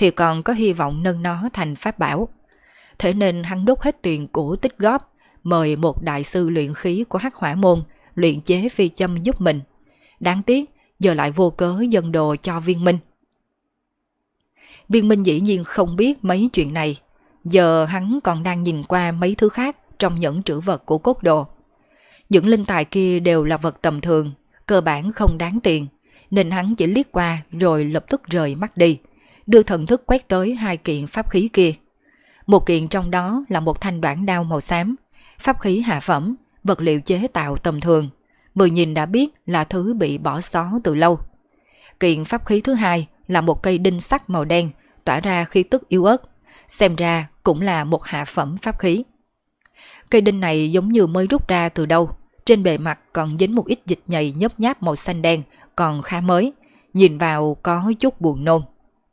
thì còn có hy vọng nâng nó thành pháp bảo. Thế nên hắn đốt hết tiền của tích góp, mời một đại sư luyện khí của Hắc Hỏa môn luyện chế phi châm giúp mình. Đáng tiếc, giờ lại vô cớ dâng đồ cho Viên Minh. Viên Minh dĩ nhiên không biết mấy chuyện này, giờ hắn còn đang nhìn qua mấy thứ khác trong nhẫn trữ vật của cốt đồ. Những linh tài kia đều là vật tầm thường, cơ bản không đáng tiền, nên hắn chỉ liếc qua rồi lập tức rời mắt đi, đưa thần thức quét tới 2 kiện pháp khí kia. Một kiện trong đó là một thanh đoạn đao màu xám, pháp khí hạ phẩm, vật liệu chế tạo tầm thường, vừa nhìn đã biết là thứ bị bỏ xó từ lâu. Kiện pháp khí thứ hai là một cây đinh sắt màu đen, tỏa ra khí tức yếu ớt, xem ra cũng là một hạ phẩm pháp khí. Cây đinh này giống như mới rút ra từ đâu, trên bề mặt còn dính một ít dịch nhầy nhớp nháp màu xanh đen, còn khá mới, nhìn vào có chút buồn nôn.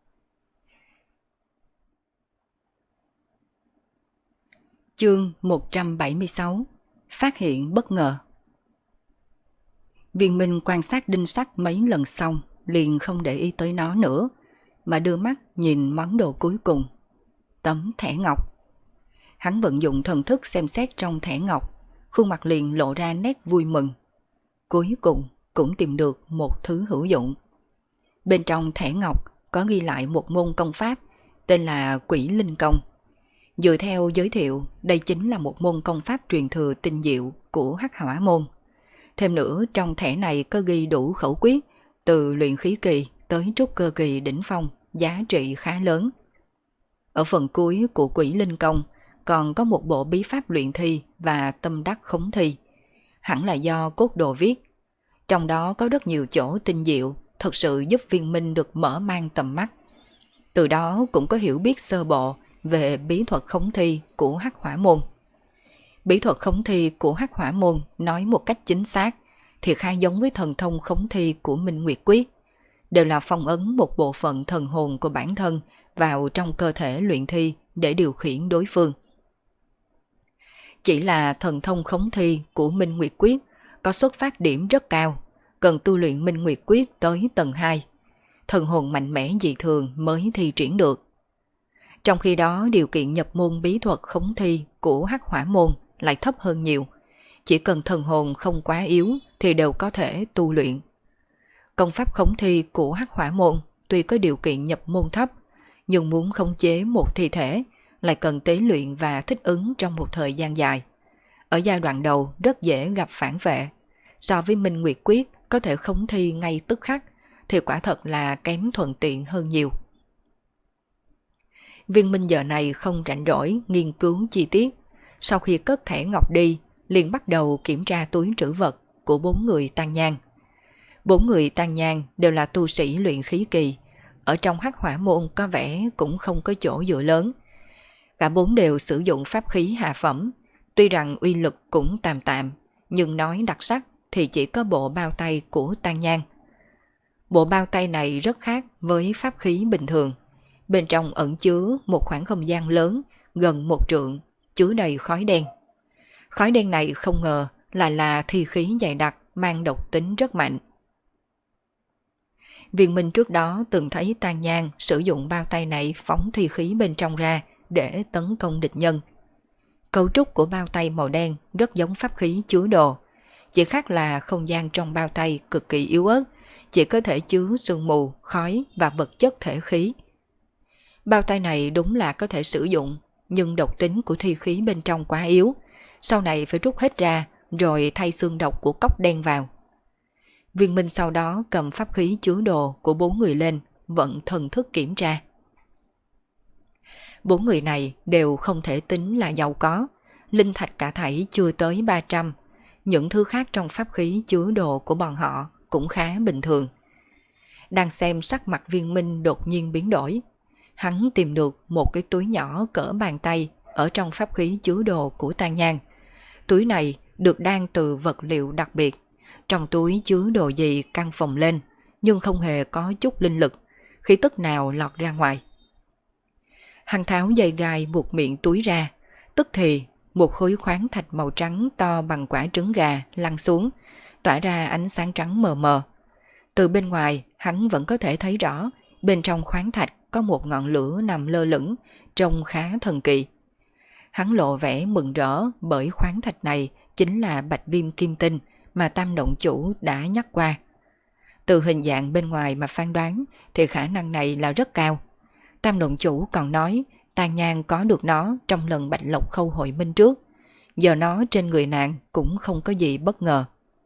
Chương 176: Phát hiện bất ngờ. Viên Minh quan sát đinh sắt mấy lần xong, liền không để ý tới nó nữa, mà đưa mắt nhìn món đồ cuối cùng, tấm thẻ ngọc. Hắn vận dụng thần thức xem xét trong thẻ ngọc, khuôn mặt liền lộ ra nét vui mừng. Cuối cùng cũng tìm được một thứ hữu dụng. Bên trong thẻ ngọc có ghi lại một môn công pháp tên là Quỷ Linh Công. Dựa theo giới thiệu, đây chính là một môn công pháp truyền thừa tinh diệu của Hắc Hỏa môn. Thêm nữa, trong thẻ này có ghi đủ khẩu quyết, từ luyện khí kỳ tới trúc cơ kỳ đỉnh phong, giá trị khá lớn. Ở phần cuối của Quỷ Linh Công còn có một bộ bí pháp luyện thi và tâm đắc khống thi, hẳn là do cốt đồ viết. Trong đó có rất nhiều chỗ tinh diệu, thật sự giúp Viên Minh được mở mang tầm mắt. Từ đó cũng có hiểu biết sơ bộ về bí thuật khống thi của Hắc Hỏa môn. Bí thuật khống thi của Hắc Hỏa môn nói một cách chính xác thì khá giống với thần thông khống thi của Minh Nguyệt Quyết, đều là phong ấn một bộ phận thần hồn của bản thân vào trong cơ thể luyện thi để điều khiển đối phương. Chỉ là thần thông khống thi của Minh Nguyệt Quyết có xuất phát điểm rất cao, cần tu luyện Minh Nguyệt Quyết tới tầng 2. Thần hồn mạnh mẽ dị thường mới thi triển được. Trong khi đó điều kiện nhập môn bí thuật khống thi của Hắc Hỏa môn lại thấp hơn nhiều. Chỉ cần thần hồn không quá yếu thì đều có thể tu luyện. Công pháp khống thi của Hắc Hỏa môn tuy có điều kiện nhập môn thấp, nhưng muốn khống chế một thi thể lại cần tế luyện và thích ứng trong một thời gian dài. Ở giai đoạn đầu rất dễ gặp phản vệ. So với Minh Nguyệt Quyết có thể khống thi ngay tức khắc thì quả thật là kém thuận tiện hơn nhiều. Viên Minh giờ này không rảnh rỗi nghiên cứu chi tiết. Sau khi cất thẻ ngọc đi, liền bắt đầu kiểm tra túi trữ vật của 4 người tang nhang. 4 người tang nhang đều là tu sĩ luyện khí kỳ, ở trong Hắc Hỏa môn có vẻ cũng không có chỗ dựa lớn. Cả 4 đều sử dụng pháp khí hạ phẩm, tuy rằng uy lực cũng tạm tạm, nhưng nói đặc sắc thì chỉ có bộ bao tay của tang nhang. Bộ bao tay này rất khác với pháp khí bình thường. Bên trong ẩn chứa một khoảng không gian lớn, gần 1 trượng, chứa đầy khói đen. Khói đen này không ngờ lại là thi khí dày đặc mang độc tính rất mạnh. Viên Minh trước đó từng thấy tang nhang sử dụng bao tay này phóng thi khí bên trong ra để tấn công địch nhân. Cấu trúc của bao tay màu đen rất giống pháp khí chứa đồ, chỉ khác là không gian trong bao tay cực kỳ yếu ớt, chỉ có thể chứa sương mù, khói và vật chất thể khí. Bao tay này đúng là có thể sử dụng, nhưng độc tính của thi khí bên trong quá yếu, sau này phải rút hết ra rồi thay xương độc của cốc đen vào. Viên Minh sau đó cầm pháp khí chứa đồ của 4 người lên, vận thần thức kiểm tra. 4 người này đều không thể tính là giàu có, linh thạch cả thảy chưa tới 300, những thứ khác trong pháp khí chứa đồ của bọn họ cũng khá bình thường. Đang xem sắc mặt Viên Minh đột nhiên biến đổi, hắn tìm được một cái túi nhỏ cỡ bàn tay ở trong pháp khí chứa đồ của tang nhang. Túi này được đan từ vật liệu đặc biệt, trong túi chứa đồ gì căng phồng lên, nhưng không hề có chút linh lực, khí tức nào lọt ra ngoài. Hắn tháo dây gai buộc miệng túi ra, tức thì một khối khoáng thạch màu trắng to bằng quả trứng gà lăn xuống, tỏa ra ánh sáng trắng mờ mờ. Từ bên ngoài hắn vẫn có thể thấy rõ bên trong khoáng thạch có một ngọn lửa nằm lơ lửng, trông khá thần kỳ. Hắn lộ vẻ mừng rỡ bởi khoáng thạch này chính là bạch viêm kim tinh mà Tam động chủ đã nhắc qua. Từ hình dạng bên ngoài mà phán đoán thì khả năng này là rất cao. Tam động chủ còn nói Tàn Nhang có được nó trong lần Bạch Lộc Khâu hội minh trước. Giờ nó trên người nàng cũng không có gì bất ngờ.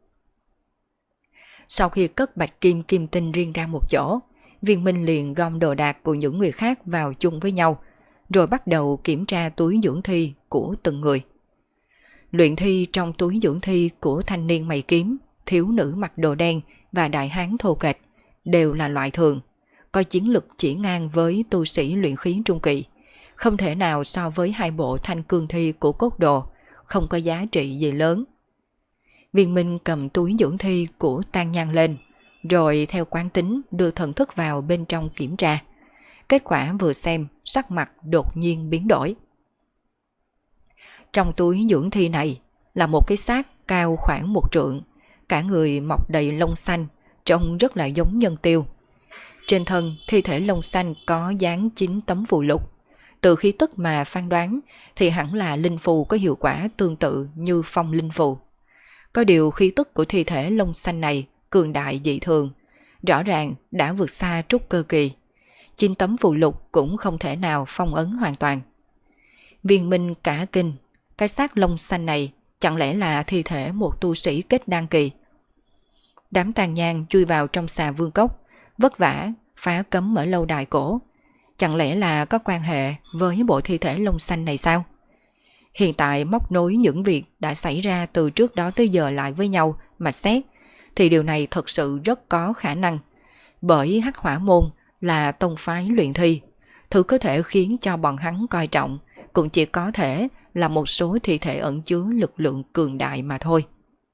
Sau khi cất bạch kim kim tinh riêng ra một chỗ, Viên Minh liền gom đồ đạc của những người khác vào chung với nhau, rồi bắt đầu kiểm tra túi dưỡng thi của từng người. Luyện thi trong túi dưỡng thi của thanh niên mày kiếm, thiếu nữ mặc đồ đen và đại hán thô kệch đều là loại thường, có chiến lực chỉ ngang với tu sĩ luyện khí trung kỳ, không thể nào so với hai bộ thanh cương thi của cốt đồ, không có giá trị gì lớn. Viên Minh cầm túi dưỡng thi của Tàn Nhang lên, rồi theo quán tính đưa thần thức vào bên trong kiểm tra. Kết quả vừa xem, sắc mặt đột nhiên biến đổi. Trong túi dưỡng thi này là một cái xác cao khoảng 1 trượng, cả người mọc đầy lông xanh, trông rất là giống nhân tiêu. Trên thân thi thể lông xanh có dán 9 tấm phù lục. Từ khí tức mà phán đoán thì hẳn là linh phù có hiệu quả tương tự như phong linh phù. Có điều khí tức của thi thể lông xanh này cường đại dị thường, rõ ràng đã vượt xa trúc cơ kỳ. 9 tấm phù lục cũng không thể nào phong ấn hoàn toàn. Viên Minh cả kinh, cái xác lông xanh này chẳng lẽ là thi thể một tu sĩ kết đan kỳ. Đám Tàn Nhang chui vào trong xà vương cốc, vất vả phá cấm ở lâu đài cổ. Chẳng lẽ là có quan hệ với bộ thi thể lông xanh này sao? Hiện tại móc nối những việc đã xảy ra từ trước đó tới giờ lại với nhau mà xét, thì điều này thật sự rất có khả năng. Bởi Hắc Hỏa Môn là tông phái luyện thi, thứ có thể khiến cho bọn hắn coi trọng cũng chỉ có thể là một số thi thể ẩn chứa lực lượng cường đại mà thôi.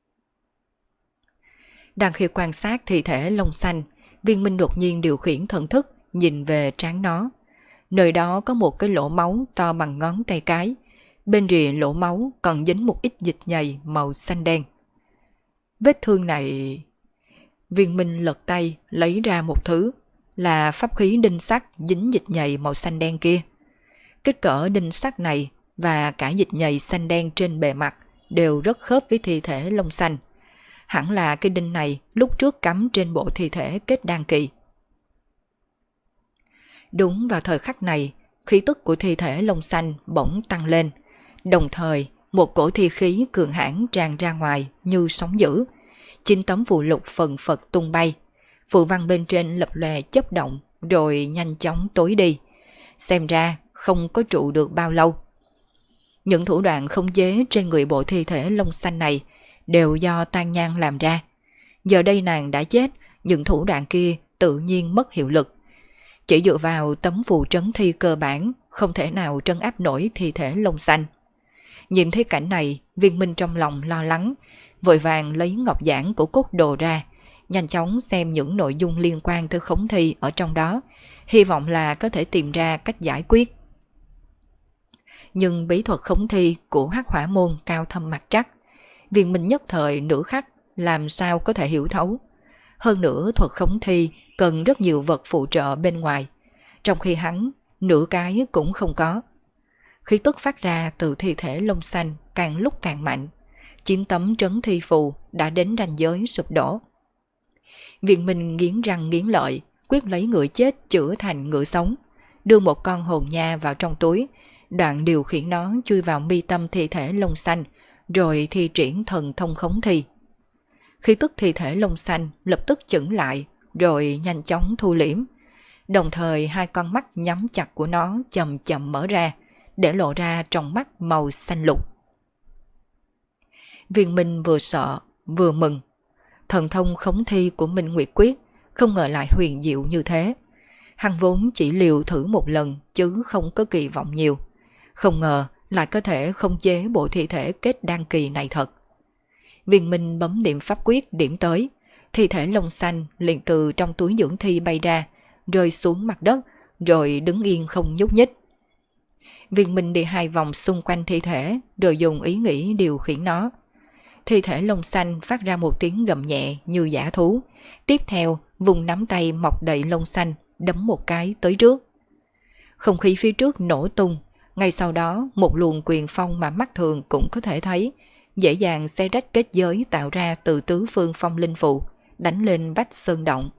Đang khi quan sát thi thể lông xanh, Viên Minh đột nhiên điều khiển thần thức nhìn về trán nó. Nơi đó có một cái lỗ máu to bằng ngón tay cái. Bên rìa lỗ máu còn dính một ít dịch nhầy màu xanh đen. Vết thương này... Viên Minh lật tay lấy ra một thứ, là pháp khí đinh sắt dính dịch nhầy màu xanh đen kia. Kích cỡ đinh sắt này và cả dịch nhầy xanh đen trên bề mặt đều rất khớp với thi thể lông xanh. Hẳn là cái đinh này lúc trước cắm trên bộ thi thể kết đan kỳ. Đúng vào thời khắc này, khí tức của thi thể lông xanh bỗng tăng lên. Đồng thời, một cổ thi khí cường hãn tràn ra ngoài như sóng dữ. 9 tấm phù lục phần phật tung bay. Phù văn bên trên lập lòe chớp động rồi nhanh chóng tối đi. Xem ra không có trụ được bao lâu. Những thủ đoạn khống chế trên người bộ thi thể lông xanh này đều do Tàn Nhang làm ra. Giờ đây nàng đã chết, những thủ đoạn kia tự nhiên mất hiệu lực. Chỉ dựa vào tấm phù trấn thi cơ bản không thể nào trấn áp nổi thi thể lông xanh. Nhìn thấy cảnh này, Viên Minh trong lòng lo lắng, vội vàng lấy ngọc giản của cốt đồ ra, nhanh chóng xem những nội dung liên quan tới khống thi ở trong đó, hy vọng là có thể tìm ra cách giải quyết. Nhưng bí thuật khống thi của Hắc Hỏa Môn cao thâm mặt trắc, Viên Minh nhất thời nửa khắc làm sao có thể hiểu thấu. Hơn nữa thuật khống thi cần rất nhiều vật phụ trợ bên ngoài, trong khi hắn nửa cái cũng không có. Khí tức phát ra từ thi thể lông xanh càng lúc càng mạnh. 9 tấm trấn thi phù đã đến ranh giới sụp đổ. Viên Minh nghiến răng nghiến lợi, quyết lấy người chết chữa thành người sống, đưa một con hồn nha vào trong túi, đoạn điều khiển nó chui vào mi tâm thi thể lông xanh, rồi thi triển thần thông khống thi. Khí tức thi thể lông xanh lập tức chững lại, rồi nhanh chóng thu liễm. Đồng thời hai con mắt nhắm chặt của nó chậm chậm mở ra, để lộ ra trong mắt màu xanh lục. Viên Minh vừa sợ vừa mừng. Thần thông khống thi của Minh Nguyệt Quyết không ngờ lại huyền diệu như thế. Hắn vốn chỉ liều thử một lần chứ không có kỳ vọng nhiều. Không ngờ lại có thể khống chế bộ thi thể kết đan kỳ này thật. Viên Minh bấm điểm pháp quyết điểm tới, thi thể lông xanh liền từ trong túi dưỡng thi bay ra, rơi xuống mặt đất, rồi đứng yên không nhúc nhích. Viên Minh đi 2 vòng xung quanh thi thể, rồi dùng ý nghĩ điều khiển nó. Thi thể lông xanh phát ra một tiếng gầm nhẹ như dã thú. Tiếp theo, vùng nắm tay mọc đầy lông xanh, đấm một cái tới trước. Không khí phía trước nổ tung, ngay sau đó một luồng quyền phong mà mắt thường cũng có thể thấy, dễ dàng xé rách kết giới tạo ra từ tứ phương phong linh phụ, đánh lên vách sơn động.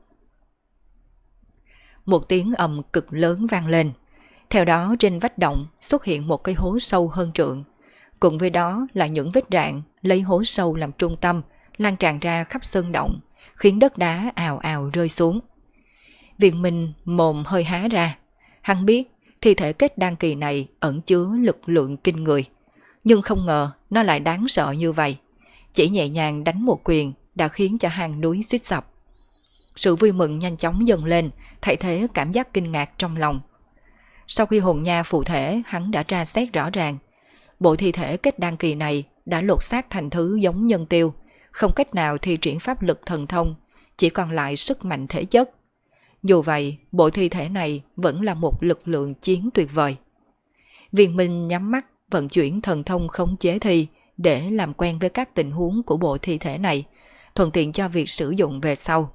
Một tiếng ầm cực lớn vang lên, theo đó trên vách động xuất hiện một cái hố sâu hơn trượng, cùng với đó là những vết rạn lấy hố sâu làm trung tâm, lan tràn ra khắp sơn động, khiến đất đá ào ào rơi xuống. Viên Minh mồm hơi há ra, hắn biết thi thể kết đan kỳ này ẩn chứa lực lượng kinh người, nhưng không ngờ nó lại đáng sợ như vậy. Chỉ nhẹ nhàng đánh một quyền đã khiến cho hang núi suýt sập. Sự vui mừng nhanh chóng dâng lên, thay thế cảm giác kinh ngạc trong lòng. Sau khi hồn nha phụ thể, hắn đã tra xét rõ ràng. Bộ thi thể kết đan kỳ này đã lột xác thành thứ giống nhân tiêu, không cách nào thi triển pháp lực thần thông, chỉ còn lại sức mạnh thể chất. Dù vậy, bộ thi thể này vẫn là một lực lượng chiến tuyệt vời. Viên Minh nhắm mắt vận chuyển thần thông khống chế thi để làm quen với các tình huống của bộ thi thể này, thuận tiện cho việc sử dụng về sau.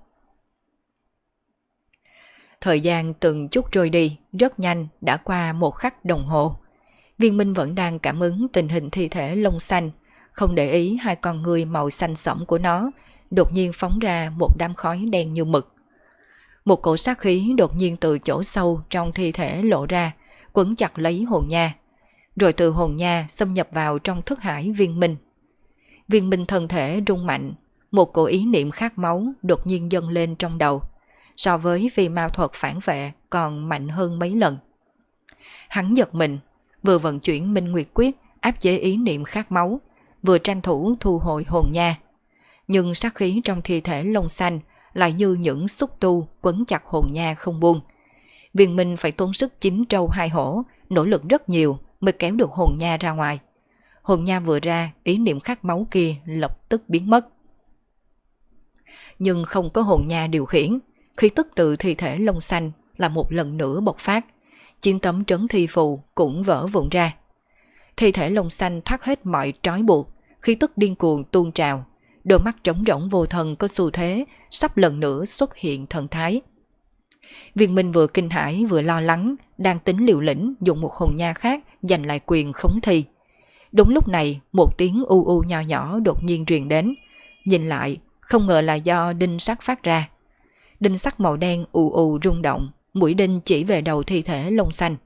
Thời gian từng chút trôi đi, rất nhanh, đã qua 1 khắc đồng hồ. Viên Minh vẫn đang cảm ứng tình hình thi thể lông xanh, không để ý hai con ngươi màu xanh sẫm của nó, đột nhiên phóng ra một đám khói đen như mực. Một cổ sát khí đột nhiên từ chỗ sâu trong thi thể lộ ra, quấn chặt lấy hồn nha, rồi từ hồn nha xâm nhập vào trong thức hải Viên Minh. Viên Minh thân thể rung mạnh, một cổ ý niệm khát máu đột nhiên dâng lên trong đầu, so với phi ma thuật phản vệ còn mạnh hơn mấy lần. Hắn giật mình, vừa vận chuyển Minh Nguyệt Quyết áp chế ý niệm khát máu, vừa tranh thủ thu hồi hồn nha. Nhưng sát khí trong thi thể lông xanh lại như những xúc tu quấn chặt hồn nha không buông. Viên Minh phải tốn sức 9 trâu 2 hổ, nỗ lực rất nhiều mới kéo được hồn nha ra ngoài. Hồn nha vừa ra, ý niệm khát máu kia lập tức biến mất. Nhưng không có hồn nha điều khiển, khí tức từ thi thể lông xanh là một lần nữa bộc phát, 9 tấm trấn thi phù cũng vỡ vụn ra. Thi thể lông xanh thoát hết mọi trói buộc, khí tức điên cuồng tuôn trào, đôi mắt trống rỗng vô thần có xu thế sắp lần nữa xuất hiện thần thái. Viên Minh vừa kinh hãi vừa lo lắng, đang tính liều lĩnh dùng một hồn nha khác giành lại quyền khống thi. Đúng lúc này, một tiếng u u nho nhỏ đột nhiên truyền đến. Nhìn lại, không ngờ là do đinh sắt phát ra. Đinh sắt màu đen ù ù rung động, mũi đinh chỉ về đầu thi thể lông xanh.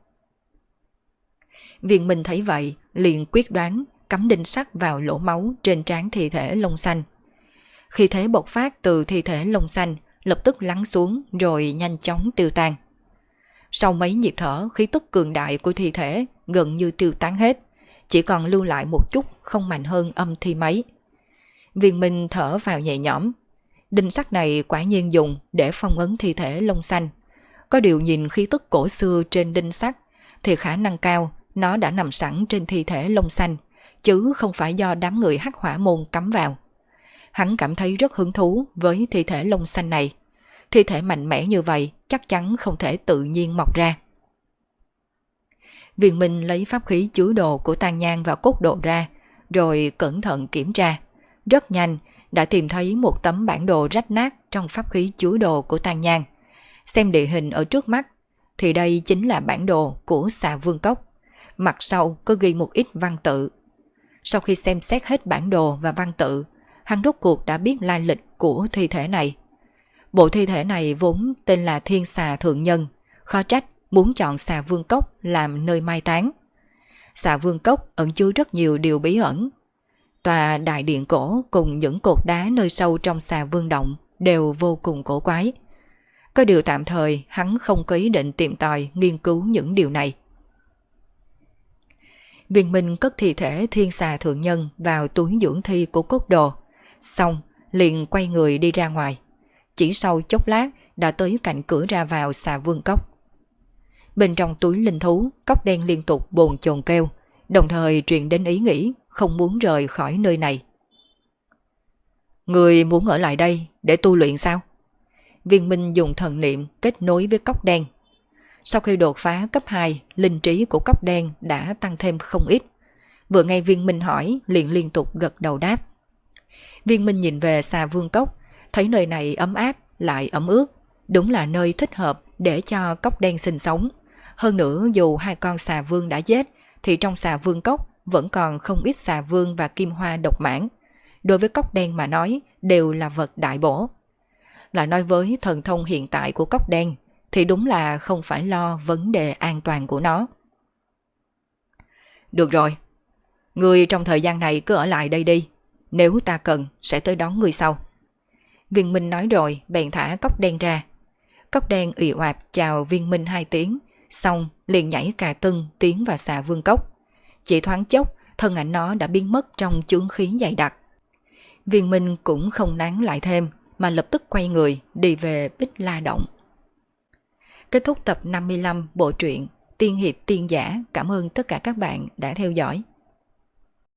Viên Minh thấy vậy, liền quyết đoán cắm đinh sắt vào lỗ máu trên trán thi thể lông xanh. Khi thế bộc phát từ thi thể lông xanh lập tức lắng xuống rồi nhanh chóng tiêu tan. Sau mấy nhịp thở, khí tức cường đại của thi thể gần như tiêu tán hết, chỉ còn lưu lại một chút không mạnh hơn âm thi mấy. Viên Minh thở vào nhẹ nhõm. Đinh sắt này quả nhiên dùng để phong ấn thi thể lông xanh. Có điều nhìn khí tức cổ xưa trên đinh sắt thì khả năng cao nó đã nằm sẵn trên thi thể lông xanh, chứ không phải do đám người Hắc Hỏa môn cắm vào. Hắn cảm thấy rất hứng thú với thi thể lông xanh này. Thi thể mạnh mẽ như vậy chắc chắn không thể tự nhiên mọc ra. Viên Minh lấy pháp khí chứa đồ của Tàn Nhang và cốt đồ ra, rồi cẩn thận kiểm tra. Rất nhanh đã tìm thấy một tấm bản đồ rách nát trong pháp khí chứa đồ của Tàn Nhang. Xem địa hình ở trước mắt thì đây chính là bản đồ của Xà Vương Cốc. Mặt sau có ghi một ít văn tự. Sau khi xem xét hết bản đồ và văn tự, hắn rốt cuộc đã biết lai lịch của thi thể này. Bộ thi thể này vốn tên là Thiên Xà Thượng Nhân, khó trách muốn chọn Xà Vương Cốc làm nơi mai táng. Xà Vương Cốc ẩn chứa rất nhiều điều bí ẩn. Tòa đại điện cổ cùng những cột đá nơi sâu trong Xà Vương Động đều vô cùng cổ quái. Có điều tạm thời hắn không có ý định tìm tòi nghiên cứu những điều này. Viên Minh cất thi thể Thiên Xà Thượng Nhân vào túi dưỡng thi của cốt đồ, xong liền quay người đi ra ngoài. Chỉ sau chốc lát đã tới cạnh cửa ra vào Xà Vương Cốc. Bên trong túi linh thú, cốc đen liên tục bồn chồn kêu, đồng thời truyền đến ý nghĩ không muốn rời khỏi nơi này. Người muốn ở lại đây để tu luyện sao? Viên Minh dùng thần niệm kết nối với cốc đen. Sau khi đột phá cấp 2, linh trí của cốc đen đã tăng thêm không ít. Vừa nghe Viên Minh hỏi, liền liên tục gật đầu đáp. Viên Minh nhìn về Xà Vương Cốc, thấy nơi này ấm áp lại ẩm ướt, đúng là nơi thích hợp để cho cốc đen sinh sống. Hơn nữa dù hai con xà vương đã chết thì trong xà vương cốc vẫn còn không ít xà vương và kim hoa độc mãn. Đối với cốc đen mà nói đều là vật đại bổ. Lại nói với thần thông hiện tại của cốc đen thì đúng là không phải lo vấn đề an toàn của nó. Được rồi, ngươi trong thời gian này cứ ở lại đây đi, nếu ta cần sẽ tới đón ngươi sau. Viên Minh nói rồi bèn thả cốc đen ra. Cốc đen ì oạp chào Viên Minh 2 tiếng, xong liền nhảy cà tưng tiến vào xà vương cốc. Chỉ thoáng chốc, thân ảnh nó đã biến mất trong chướng khí dày đặc. Viên Minh cũng không nán lại thêm mà lập tức quay người đi về Bích La Động. Kết thúc tập 55 bộ truyện Tiên Hiệp Tiên Giả. Cảm ơn tất cả các bạn đã theo dõi.